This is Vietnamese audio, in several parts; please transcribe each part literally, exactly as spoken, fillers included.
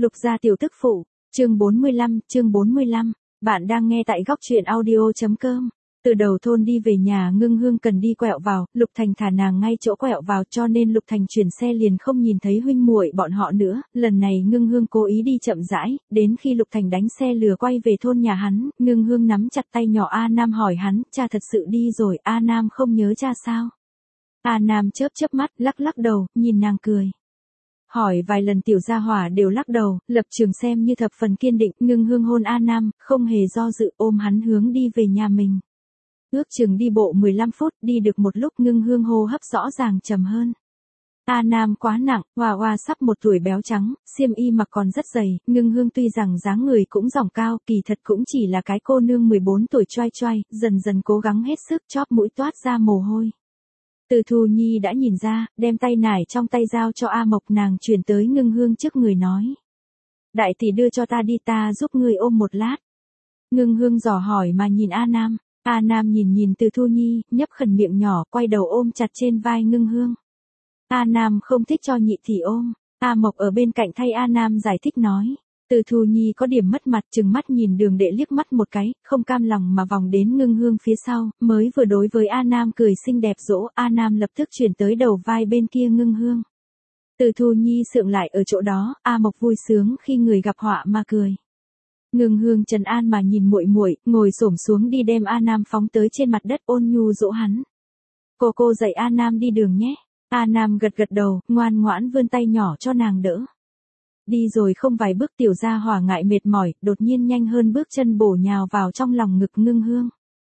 Lục gia tiểu tức phụ, chương bốn mươi lăm, chương bốn mươi lăm, bạn đang nghe tại góc truyện audio chấm com. Từ đầu thôn đi về nhà Ngưng Hương cần đi quẹo vào, Lục Thành thả nàng ngay chỗ quẹo vào cho nên Lục Thành chuyển xe liền không nhìn thấy huynh muội bọn họ nữa, lần này Ngưng Hương cố ý đi chậm rãi, đến khi Lục Thành đánh xe lừa quay về thôn nhà hắn, Ngưng Hương nắm chặt tay nhỏ A Nam hỏi hắn, cha thật sự đi rồi, A Nam không nhớ cha sao? A Nam chớp chớp mắt, lắc lắc đầu, nhìn nàng cười. Hỏi vài lần tiểu gia hỏa đều lắc đầu, lập trường xem như thập phần kiên định, Ngưng Hương hôn A Nam, không hề do dự ôm hắn hướng đi về nhà mình. Ước chừng đi bộ mười lăm phút, đi được một lúc Ngưng Hương hô hấp rõ ràng trầm hơn. A Nam quá nặng, Hoa Hoa sắp một tuổi béo trắng, xiêm y mặc còn rất dày, Ngưng Hương tuy rằng dáng người cũng dỏng cao, kỳ thật cũng chỉ là cái cô nương mười bốn tuổi choai choai, dần dần cố gắng hết sức chóp mũi toát ra mồ hôi. Từ Thu Nhi đã nhìn ra, đem tay nải trong tay giao cho A Mộc, nàng chuyển tới Ngưng Hương trước người nói. Đại tỷ đưa cho ta đi, ta giúp ngươi ôm một lát. Ngưng Hương dò hỏi mà nhìn A Nam, A Nam nhìn nhìn Từ Thu Nhi, nhấp khẩn miệng nhỏ, quay đầu ôm chặt trên vai Ngưng Hương. A Nam không thích cho nhị tỷ ôm, A Mộc ở bên cạnh thay A Nam giải thích nói. Từ Thu Nhi có điểm mất mặt, chừng mắt nhìn Đường Đệ liếc mắt một cái, không cam lòng mà vòng đến Ngưng Hương phía sau, mới vừa đối với A Nam cười xinh đẹp dỗ, A Nam lập tức chuyển tới đầu vai bên kia Ngưng Hương. Từ Thu Nhi sượng lại ở chỗ đó, A Mộc vui sướng khi người gặp họa mà cười. Ngưng Hương trấn an mà nhìn muội muội, ngồi xổm xuống đi đem A Nam phóng tới trên mặt đất ôn nhu dỗ hắn. Cô cô dạy A Nam đi đường nhé. A Nam gật gật đầu, ngoan ngoãn vươn tay nhỏ cho nàng đỡ. Đi rồi không vài bước tiểu gia hỏa ngại mệt mỏi, đột nhiên nhanh hơn bước chân bổ nhào vào trong lòng ngực Ngưng Hương.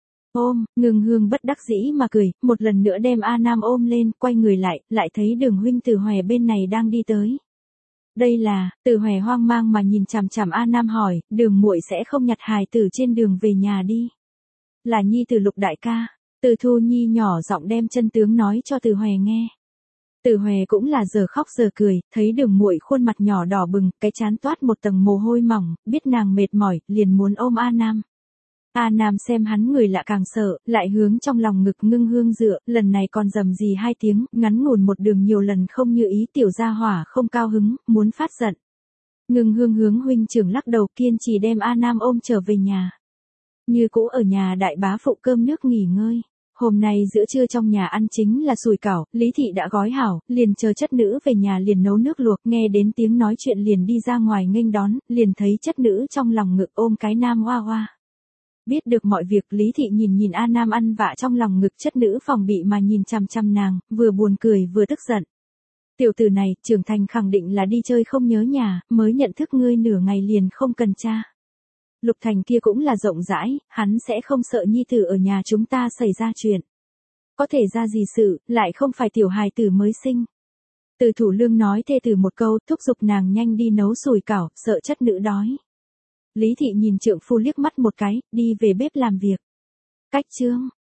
Ôm, Ngưng Hương bất đắc dĩ mà cười, một lần nữa đem A Nam ôm lên, quay người lại, lại thấy Đường huynh Từ Hòe bên này đang đi tới. Đây là, Từ Hòe hoang mang mà nhìn chằm chằm A Nam hỏi, Đường muội sẽ không nhặt hài tử trên đường về nhà đi. Là nhi tử Lục đại ca. Từ Thu Nhi nhỏ giọng đem chân tướng nói cho Từ Hòe nghe. Từ Hòe cũng là giờ khóc giờ cười, thấy Đường muội khuôn mặt nhỏ đỏ bừng, cái trán toát một tầng mồ hôi mỏng, biết nàng mệt mỏi, liền muốn ôm A Nam. A Nam xem hắn người lạ càng sợ, lại hướng trong lòng ngực Ngưng Hương dựa, lần này còn rầm rì hai tiếng, ngắn ngủn một đường nhiều lần không như ý, tiểu gia hỏa không cao hứng, muốn phát giận. Ngưng Hương hướng huynh trưởng lắc đầu, kiên trì đem A Nam ôm trở về nhà. Như cũ ở nhà đại bá phụ cơm nước nghỉ ngơi. Hôm nay giữa trưa trong nhà ăn chính là sủi cảo, Lý Thị đã gói hảo, liền chờ chất nữ về nhà liền nấu nước luộc, nghe đến tiếng nói chuyện liền đi ra ngoài nghênh đón, liền thấy chất nữ trong lòng ngực ôm cái Nam Hoa Hoa. Biết được mọi việc, Lý Thị nhìn nhìn A Nam ăn vạ trong lòng ngực chất nữ phòng bị mà nhìn chằm chằm nàng, vừa buồn cười vừa tức giận. Tiểu tử này, trưởng thành khẳng định là đi chơi không nhớ nhà, mới nhận thức ngươi nửa ngày liền không cần cha. Lục Thành kia cũng là rộng rãi, hắn sẽ không sợ nhi tử ở nhà chúng ta xảy ra chuyện. Có thể ra gì sự, lại không phải tiểu hài tử mới sinh. Từ Thủ Lương nói thê tử một câu, thúc giục nàng nhanh đi nấu sủi cảo, sợ chất nữ đói. Lý Thị nhìn trượng phu liếc mắt một cái, đi về bếp làm việc. Cách chương,